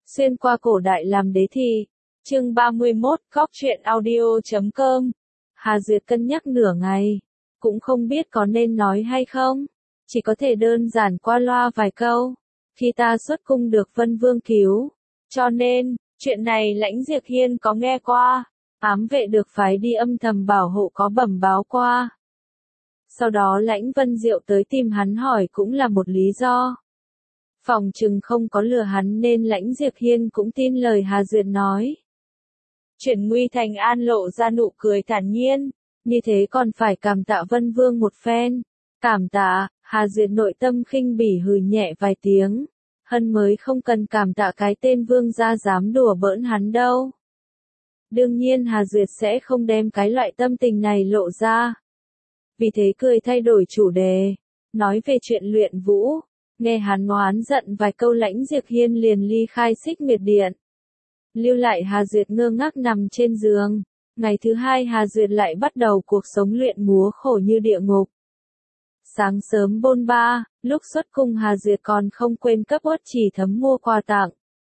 Xuyên qua cổ đại làm đế thi. Chương 31, Góc truyện audio.com. Hà Duyệt cân nhắc nửa ngày, cũng không biết có nên nói hay không, chỉ có thể đơn giản qua loa vài câu. Khi ta xuất cung được Vân Vương cứu, cho nên, chuyện này Lãnh Diệp Hiên có nghe qua, ám vệ được phái đi âm thầm bảo hộ có bẩm báo qua. Sau đó Lãnh Vân Diệu tới tìm hắn hỏi cũng là một lý do. Phòng chừng không có lừa hắn nên Lãnh Diệp Hiên cũng tin lời Hà Duyệt nói. Chuyển nguy thành an lộ ra nụ cười thản nhiên, như thế còn phải cảm tạ Vân Vương một phen. Cảm tạ, Hà Duyệt nội tâm khinh bỉ hừ nhẹ vài tiếng, hân mới không cần cảm tạ cái tên Vương gia dám đùa bỡn hắn đâu. Đương nhiên Hà Duyệt sẽ không đem cái loại tâm tình này lộ ra. Vì thế cười thay đổi chủ đề, nói về chuyện luyện vũ. Nghe hắn oán giận vài câu Lãnh Diệp Hiên liền ly khai Xích Nguyệt Điện. Lưu lại Hà Duyệt ngơ ngác nằm trên giường. Ngày thứ hai Hà Duyệt lại bắt đầu cuộc sống luyện múa khổ như địa ngục. Sáng sớm bôn ba, lúc xuất cung Hà Duyệt còn không quên cấp Uất Chỉ Thấm mua quà tặng.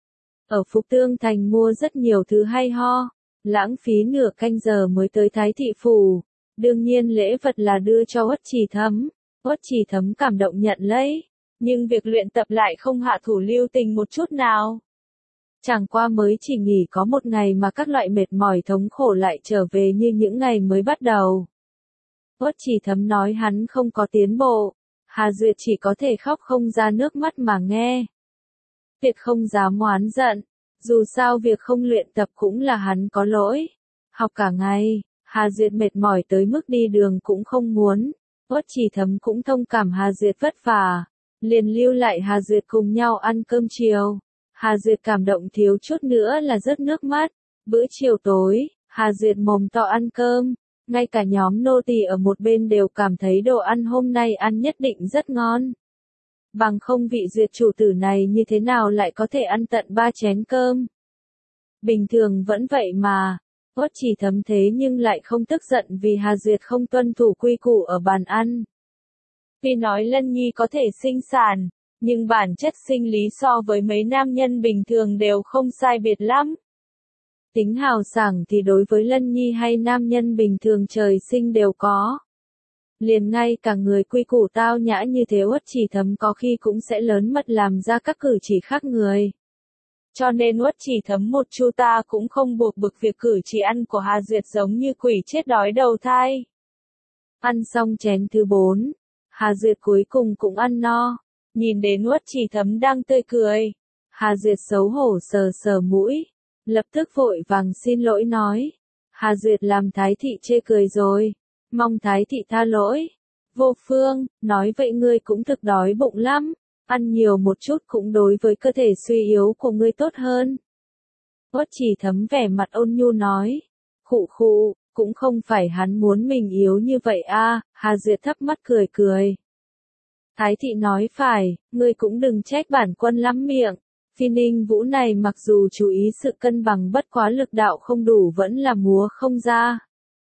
Ở Phục Tương Thành mua rất nhiều thứ hay ho, lãng phí nửa canh giờ mới tới Thái Thị Phủ. Đương nhiên lễ vật là đưa cho Uất Chỉ Thấm. Uất Chỉ Thấm cảm động nhận lấy. Nhưng việc luyện tập lại không hạ thủ lưu tình một chút nào. Chẳng qua mới chỉ nghỉ có một ngày mà các loại mệt mỏi thống khổ lại trở về như những ngày mới bắt đầu. Uất Chỉ Thấm nói hắn không có tiến bộ, Hà Duyệt chỉ có thể khóc không ra nước mắt mà nghe. Việc không dám oán giận, dù sao việc không luyện tập cũng là hắn có lỗi. Học cả ngày, Hà Duyệt mệt mỏi tới mức đi đường cũng không muốn. Uất Chỉ Thấm cũng thông cảm Hà Duyệt vất vả. Liền lưu lại Hà Duyệt cùng nhau ăn cơm chiều. Hà Duyệt cảm động thiếu chút nữa là rớt nước mắt. Bữa chiều tối, Hà Duyệt mồm to ăn cơm. Ngay cả nhóm nô tỳ ở một bên đều cảm thấy đồ ăn hôm nay ăn nhất định rất ngon. Bằng không vị Duyệt chủ tử này như thế nào lại có thể ăn tận 3 chén cơm. Bình thường vẫn vậy mà. Uất Chỉ Thấm thế nhưng lại không tức giận vì Hà Duyệt không tuân thủ quy củ ở bàn ăn. Tuy nói Lân Nhi có thể sinh sản, nhưng bản chất sinh lý so với mấy nam nhân bình thường đều không sai biệt lắm. Tính hào sảng thì đối với Lân Nhi hay nam nhân bình thường trời sinh đều có. Liền ngay cả người quy củ tao nhã như thế Uất Chỉ Thấm có khi cũng sẽ lớn mật làm ra các cử chỉ khác người. Cho nên Uất Chỉ Thấm một chu ta cũng không buộc bực việc cử chỉ ăn của Hà Duyệt giống như quỷ chết đói đầu thai. Ăn xong chén thứ 4. Hà Duyệt cuối cùng cũng ăn no, nhìn đến Uất Chỉ Thấm đang tươi cười. Hà Duyệt xấu hổ sờ sờ mũi, lập tức vội vàng xin lỗi nói. Hà Duyệt làm Thái Thị chê cười rồi, mong Thái Thị tha lỗi. Vô Phương, nói vậy ngươi cũng thực đói bụng lắm, ăn nhiều một chút cũng đối với cơ thể suy yếu của ngươi tốt hơn. Uất Chỉ Thấm vẻ mặt ôn nhu nói, khụ khụ. Cũng không phải hắn muốn mình yếu như vậy a. Hà Duyệt thấp mắt cười cười. Thái Thị nói phải, ngươi cũng đừng trách bản quân lắm miệng. Phi Ninh Vũ này mặc dù chú ý sự cân bằng bất quá lực đạo không đủ vẫn là múa không ra.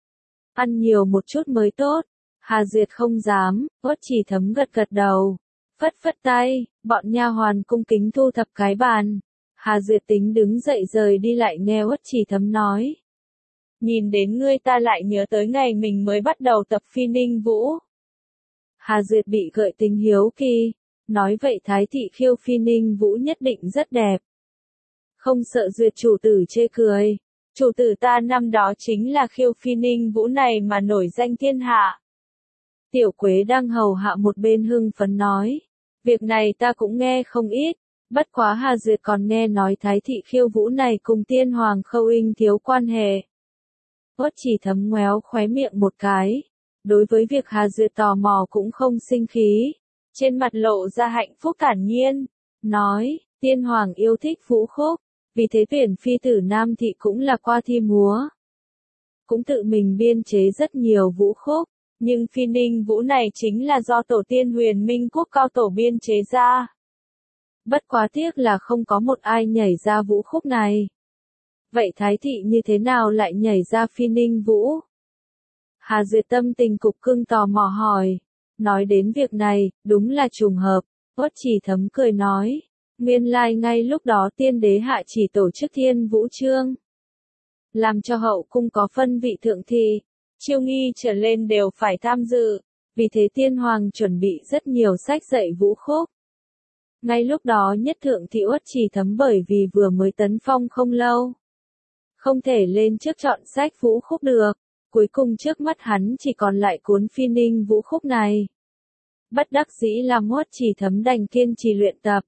Ăn nhiều một chút mới tốt. Hà Duyệt không dám, Uất Chỉ Thấm gật gật đầu. Phất phất tay, bọn nha hoàn cung kính thu thập cái bàn. Hà Duyệt tính đứng dậy rời đi lại nghe Uất Chỉ Thấm nói. Nhìn đến ngươi ta lại nhớ tới ngày mình mới bắt đầu tập Phi Ninh Vũ. Hà Duyệt bị gợi tính hiếu kỳ, nói vậy Thái Thị khiêu Phi Ninh Vũ nhất định rất đẹp. Không sợ Duyệt chủ tử chê cười, chủ tử ta năm đó chính là khiêu Phi Ninh Vũ này mà nổi danh thiên hạ. Tiểu Quế đang hầu hạ một bên hưng phấn nói, việc này ta cũng nghe không ít, bất quá Hà Duyệt còn nghe nói Thái Thị khiêu vũ này cùng Tiên Hoàng Khâu Inh thiếu quan hệ. Uất Chỉ Thấm ngoéo khóe miệng một cái. Đối với việc Hà Duyệt tò mò cũng không sinh khí. Trên mặt lộ ra hạnh phúc thản nhiên. Nói, Tiên Hoàng yêu thích vũ khúc. Vì thế Tuyển Phi tử Nam Thị cũng là qua thi múa. Cũng tự mình biên chế rất nhiều vũ khúc. Nhưng Phi Ninh Vũ này chính là do tổ tiên Huyền Minh Quốc cao tổ biên chế ra. Bất quá tiếc là không có một ai nhảy ra vũ khúc này. Vậy Thái Thị như thế nào lại nhảy ra Phi Ninh Vũ? Hà Duyệt tâm tình cục cưng tò mò hỏi. Nói đến việc này, đúng là trùng hợp. Uất Chỉ Thấm cười nói. Nguyên lai ngay lúc đó tiên đế hạ chỉ tổ chức thiên vũ chương. Làm cho hậu cung có phân vị thượng thì, chiêu nghi trở lên đều phải tham dự, vì thế tiên hoàng chuẩn bị rất nhiều sách dạy vũ khúc. Ngay lúc đó nhất thượng thị Uất Trì Thấm bởi vì vừa mới tấn phong không lâu, không thể lên trước chọn sách vũ khúc được, cuối cùng trước mắt hắn chỉ còn lại cuốn Phi Ninh vũ khúc này. Bất đắc dĩ làm Uất Trì Thấm đành kiên trì luyện tập.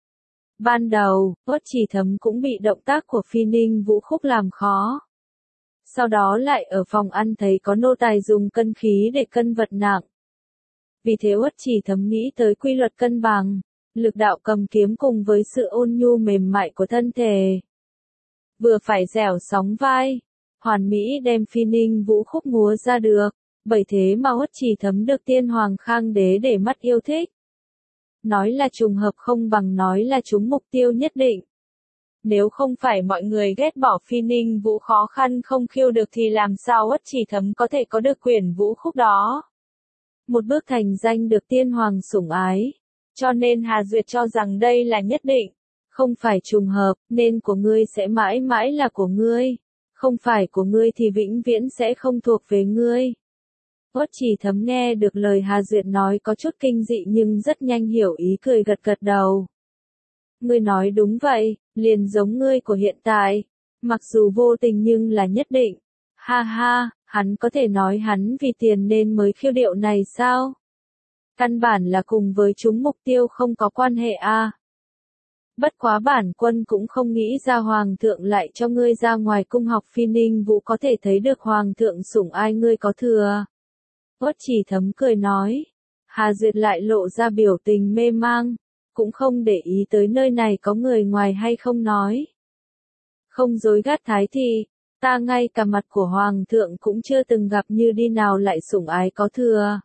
Ban đầu, Uất Trì Thấm cũng bị động tác của Phi Ninh vũ khúc làm khó. Sau đó lại ở phòng ăn thấy có nô tài dùng cân khí để cân vật nặng. Vì thế Uất Trì Thấm nghĩ tới quy luật cân bằng, lực đạo cầm kiếm cùng với sự ôn nhu mềm mại của thân thể. Vừa phải dẻo sóng vai, hoàn mỹ đem Phi Ninh vũ khúc múa ra được, bởi thế mà Uất Trì Thấm được tiên hoàng Khang Đế để mắt yêu thích. Nói là trùng hợp không bằng nói là trúng mục tiêu nhất định. Nếu không phải mọi người ghét bỏ Phi Ninh vũ khó khăn không khiêu được thì làm sao Uất Trì Thấm có thể có được quyển vũ khúc đó. Một bước thành danh được tiên hoàng sủng ái. Cho nên Hà Duyệt cho rằng đây là nhất định. Không phải trùng hợp, nên của ngươi sẽ mãi mãi là của ngươi. Không phải của ngươi thì vĩnh viễn sẽ không thuộc về ngươi. Uất Trì Thấm nghe được lời Hà Duyệt nói có chút kinh dị nhưng rất nhanh hiểu ý cười gật gật đầu. Ngươi nói đúng vậy, liền giống ngươi của hiện tại. Mặc dù vô tình nhưng là nhất định. Ha ha, hắn có thể nói hắn vì tiền nên mới khiêu điệu này sao? Căn bản là cùng với chúng mục tiêu không có quan hệ à. Bất quá bản quân cũng không nghĩ ra hoàng thượng lại cho ngươi ra ngoài cung học Phi Ninh vũ có thể thấy được hoàng thượng sủng ai ngươi có thừa. Uất Trì Thấm cười nói. Hà Duyệt lại lộ ra biểu tình mê mang, cũng không để ý tới nơi này có người ngoài hay không nói. Không dối gắt thái thì, ta ngay cả mặt của hoàng thượng cũng chưa từng gặp như đi nào lại sủng ái có thừa.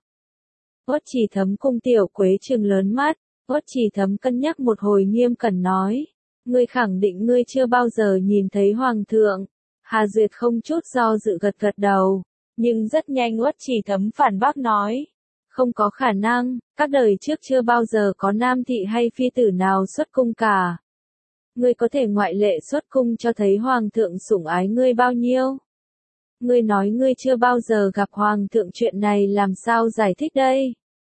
Uất Trì Thấm cung tiểu quế trừng lớn mắt, Uất Trì Thấm cân nhắc một hồi nghiêm cẩn nói. Ngươi khẳng định ngươi chưa bao giờ nhìn thấy hoàng thượng. Hà Duyệt không chút do dự gật gật đầu, nhưng rất nhanh Uất Trì Thấm phản bác nói. Không có khả năng, các đời trước chưa bao giờ có nam thị hay phi tử nào xuất cung cả. Ngươi có thể ngoại lệ xuất cung cho thấy hoàng thượng sủng ái ngươi bao nhiêu? Ngươi nói ngươi chưa bao giờ gặp hoàng thượng chuyện này làm sao giải thích đây?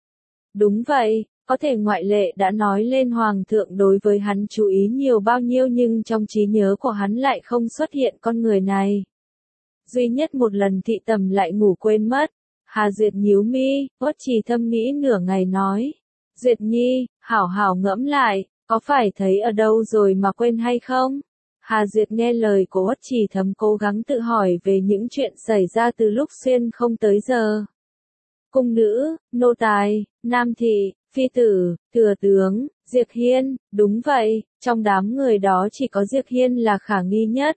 Đúng vậy, có thể ngoại lệ đã nói lên hoàng thượng đối với hắn chú ý nhiều bao nhiêu nhưng trong trí nhớ của hắn lại không xuất hiện con người này. Duy nhất một lần thị tầm lại ngủ quên mất. Hà Duyệt nhíu mi, Uất Trì Thâm nghĩ nửa ngày nói. Duyệt Nhi, hảo hảo ngẫm lại, có phải thấy ở đâu rồi mà quên hay không? Hà Duyệt nghe lời của Uất Trì Thấm cố gắng tự hỏi về những chuyện xảy ra từ lúc xuyên không tới giờ. Cung nữ, nô tài, nam thị, phi tử, thừa tướng, Diệp Hiên, đúng vậy, trong đám người đó chỉ có Diệp Hiên là khả nghi nhất.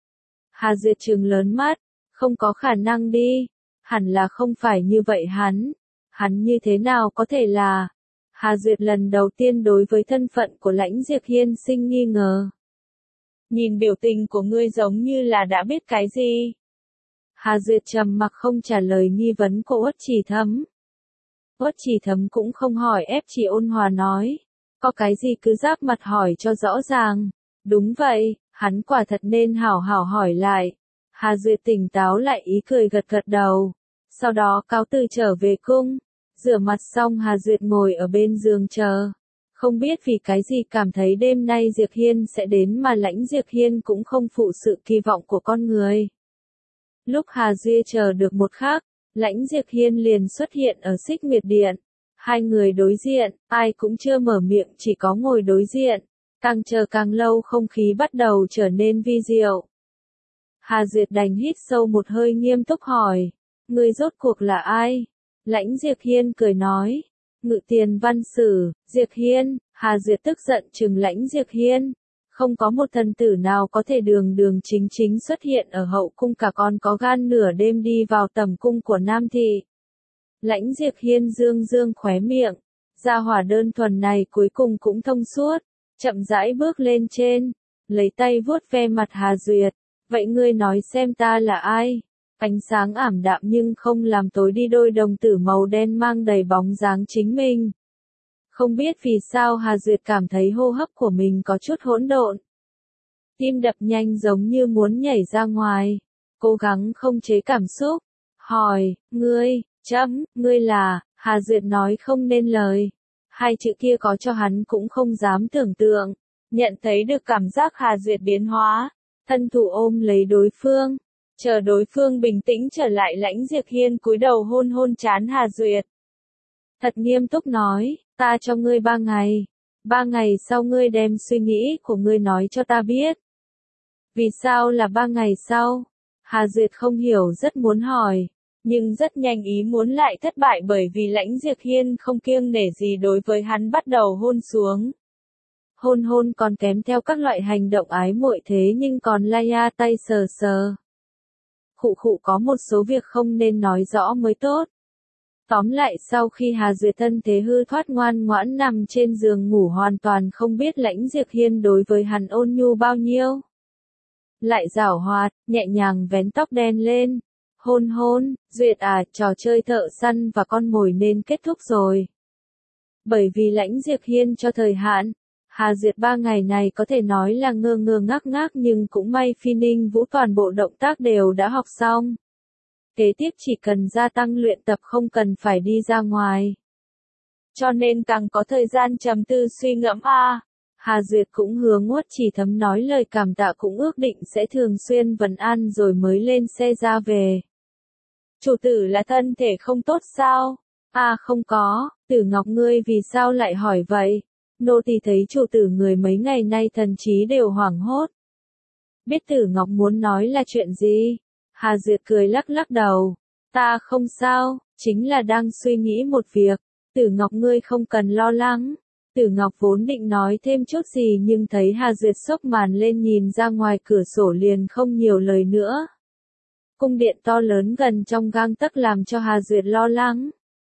Hà Duyệt trừng lớn mắt, không có khả năng đi. Hẳn là không phải như vậy hắn như thế nào có thể là. Hà Duyệt lần đầu tiên đối với thân phận của Lãnh Diệp Hiên sinh nghi ngờ. Nhìn biểu tình của ngươi giống như là đã biết cái gì. Hà Duyệt trầm mặc không trả lời nghi vấn của Uất Trì Thấm. Uất Trì Thấm cũng không hỏi ép chỉ ôn hòa nói. Có cái gì cứ giáp mặt hỏi cho rõ ràng. Đúng vậy, hắn quả thật nên hảo hảo hỏi lại. Hà Duyệt tỉnh táo lại ý cười gật gật đầu. Sau đó cáo từ trở về cung. Rửa mặt xong Hà Duyệt ngồi ở bên giường chờ. Không biết vì cái gì cảm thấy đêm nay Diệp Hiên sẽ đến mà Lãnh Diệp Hiên cũng không phụ sự kỳ vọng của con người. Lúc Hà Duyệt chờ được một khắc, Lãnh Diệp Hiên liền xuất hiện ở Xích Nguyệt Điện. Hai người đối diện, ai cũng chưa mở miệng chỉ có ngồi đối diện. Càng chờ càng lâu không khí bắt đầu trở nên vi diệu. Hà Duyệt đành hít sâu một hơi nghiêm túc hỏi. Người rốt cuộc là ai? Lãnh Diệp Hiên cười nói. Ngự tiền văn sử, Diệp Hiên. Hà Duyệt tức giận trừng Lãnh Diệp Hiên. Không có một thần tử nào có thể đường đường chính chính xuất hiện ở hậu cung cả còn có gan nửa đêm đi vào tầm cung của Nam Thị. Lãnh Diệp Hiên dương dương khóe miệng. Gia hỏa đơn thuần này cuối cùng cũng thông suốt. Chậm rãi bước lên trên. Lấy tay vuốt ve mặt Hà Duyệt. Vậy ngươi nói xem ta là ai? Ánh sáng ảm đạm nhưng không làm tối đi đôi đồng tử màu đen mang đầy bóng dáng chính mình. Không biết vì sao Hà Duyệt cảm thấy hô hấp của mình có chút hỗn độn. Tim đập nhanh giống như muốn nhảy ra ngoài. Cố gắng không chế cảm xúc. Hỏi, ngươi là, Hà Duyệt nói không nên lời. Hai chữ kia có cho hắn cũng không dám tưởng tượng. Nhận thấy được cảm giác Hà Duyệt biến hóa. Thân thủ ôm lấy đối phương. Chờ đối phương bình tĩnh trở lại, Lãnh Diệp Hiên cúi đầu hôn hôn trán Hà Duyệt. Thật nghiêm túc nói, ta cho ngươi 3 ngày. 3 ngày sau ngươi đem suy nghĩ của ngươi nói cho ta biết. Vì sao là 3 ngày sau? Hà Duyệt không hiểu, rất muốn hỏi. Nhưng rất nhanh ý muốn lại thất bại bởi vì Lãnh Diệp Hiên không kiêng nể gì đối với hắn bắt đầu hôn xuống. Hôn hôn còn kém theo các loại hành động ái muội thế nhưng còn la tay sờ sờ. Khụ có một số việc không nên nói rõ mới tốt. Tóm lại sau khi Hà Duyệt thân thế hư thoát ngoan ngoãn nằm trên giường ngủ hoàn toàn không biết Lãnh Diệp Hiên đối với hắn ôn nhu bao nhiêu. Lại giảo hoạt, nhẹ nhàng vén tóc đen lên. Hôn hôn, Duyệt à, trò chơi thợ săn và con mồi nên kết thúc rồi. Bởi vì Lãnh Diệp Hiên cho thời hạn, Hà Duyệt 3 ngày này có thể nói là ngơ ngơ ngác nhưng cũng may Phi Ninh Vũ toàn bộ động tác đều đã học xong. Kế tiếp chỉ cần gia tăng luyện tập, không cần phải đi ra ngoài. Cho nên càng có thời gian trầm tư suy ngẫm Hà Duyệt cũng hứa Uất Chỉ Thấm nói lời cảm tạ, cũng ước định sẽ thường xuyên vấn an rồi mới lên xe ra về. Chủ tử là thân thể không tốt sao? Không có, Tử Ngọc ngươi vì sao lại hỏi vậy? Nô tỳ thấy chủ tử người mấy ngày nay thần trí đều hoảng hốt. Biết Tử Ngọc muốn nói là chuyện gì? Hà Duyệt cười lắc đầu. Ta không sao, chính là đang suy nghĩ một việc. Tử Ngọc ngươi không cần lo lắng. Tử Ngọc vốn định nói thêm chút gì nhưng thấy Hà Duyệt xốc màn lên nhìn ra ngoài cửa sổ liền không nhiều lời nữa. Cung điện to lớn gần trong gang tấc làm cho Hà Duyệt lo lắng.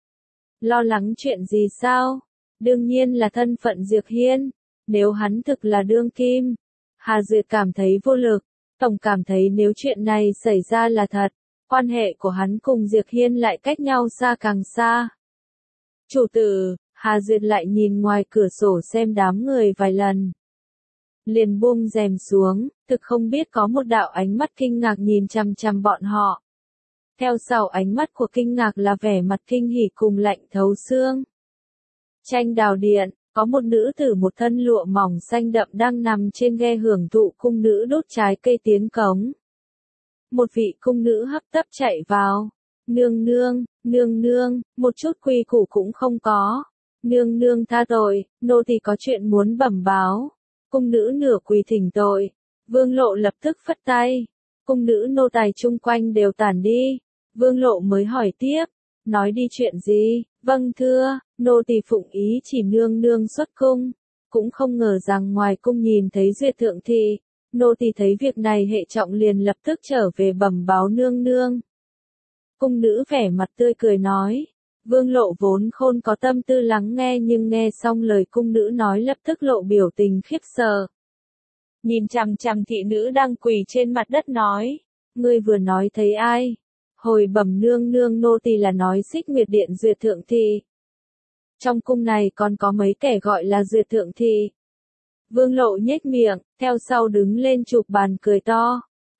Lo lắng chuyện gì sao? Đương nhiên là thân phận Diệp Hiên. Nếu hắn thực là đương kim, Hà Duyệt cảm thấy vô lực. Tổng cảm thấy nếu chuyện này xảy ra là thật, quan hệ của hắn cùng Diệp Hiên lại cách nhau xa càng xa. Chủ tử, Hà Duyệt lại nhìn ngoài cửa sổ xem đám người vài lần. Liền buông rèm xuống, thực không biết có một đạo ánh mắt kinh ngạc nhìn chằm chằm bọn họ. Theo sau ánh mắt của kinh ngạc là vẻ mặt kinh hỉ cùng lạnh thấu xương. Tranh đào điện, có một nữ tử một thân lụa mỏng xanh đậm đang nằm trên ghe hưởng thụ, cung nữ đốt trái cây tiến cống. Một vị cung nữ hấp tấp chạy vào. Nương nương, một chút quy củ cũng không có. Nương nương tha tội, nô tỳ có chuyện muốn bẩm báo. Cung nữ nửa quỳ thỉnh tội. Vương Lộ lập tức phất tay. Cung nữ nô tài chung quanh đều tản đi. Vương Lộ mới hỏi tiếp. Nói đi chuyện gì? Vâng thưa, nô tỳ phụng ý chỉ nương nương xuất cung. Cũng không ngờ rằng ngoài cung nhìn thấy Duyệt thượng thị. Nô tỳ thấy việc này hệ trọng liền lập tức trở về bẩm báo nương nương. Cung nữ vẻ mặt tươi cười nói. Vương Lộ vốn khôn có tâm tư lắng nghe nhưng nghe xong lời cung nữ nói lập tức lộ biểu tình khiếp sợ. Nhìn chằm chằm thị nữ đang quỳ trên mặt đất nói. Ngươi vừa nói thấy ai? Hồi bẩm nương nương, nô tỳ là nói Xích Nguyệt Điện Duyệt thượng thị. Trong cung này còn có mấy kẻ gọi là Duyệt thượng thị. Vương Lộ nhếch miệng, theo sau đứng lên chụp bàn cười to.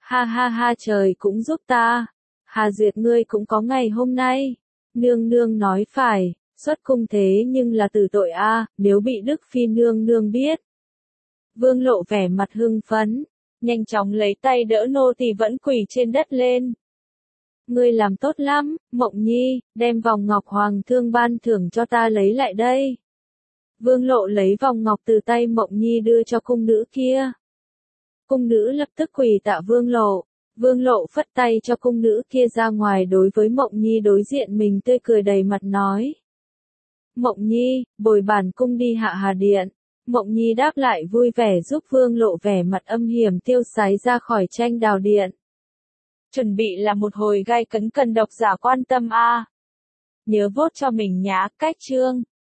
Ha trời cũng giúp ta. Hà Duyệt ngươi cũng có ngày hôm nay. Nương nương nói phải, xuất cung thế nhưng là tử tội nếu bị Đức Phi nương nương biết. Vương Lộ vẻ mặt hưng phấn, nhanh chóng lấy tay đỡ nô tỳ vẫn quỳ trên đất lên. Ngươi làm tốt lắm, Mộng Nhi, đem vòng ngọc hoàng thương ban thưởng cho ta lấy lại đây. Vương Lộ lấy vòng ngọc từ tay Mộng Nhi đưa cho cung nữ kia. Cung nữ lập tức quỳ tạ Vương Lộ. Vương Lộ phất tay cho cung nữ kia ra ngoài, đối với Mộng Nhi đối diện mình tươi cười đầy mặt nói. Mộng Nhi, bồi bản cung đi hạ Hà Điện. Mộng Nhi đáp lại vui vẻ giúp Vương Lộ vẻ mặt âm hiểm tiêu sái ra khỏi tranh đào điện. Chuẩn bị là một hồi gai cấn cần độc giả quan tâm Nhớ vote cho mình nhá, cách chương.